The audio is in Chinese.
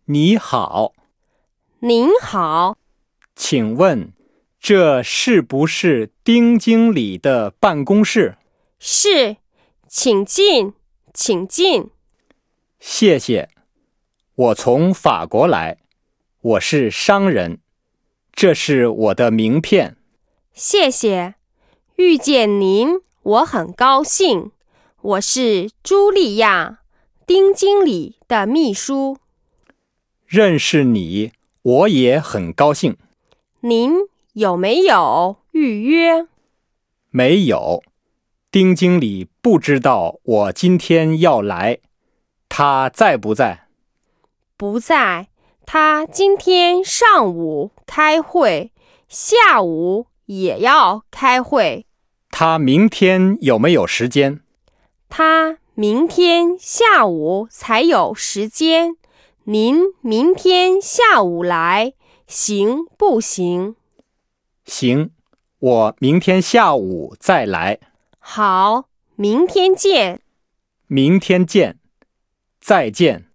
你好， 您好， 请问这是不是丁经理的办公室？ 是，请进，请进。 谢谢，我从法国来，我是商人，这是我的名片。 谢谢，遇见您我很高兴。我是茱莉亚，丁经理的秘书。 认识你，我也很高兴。 您有没有预约？ 没有，丁经理不知道我今天要来，他在不在？ 不在，他今天上午开会，下午也要开会。 他明天有没有时间？ 他明天下午才有时间，您明天下午来，行不行？ 行，我明天下午再来。 好，明天见。 明天见，再见。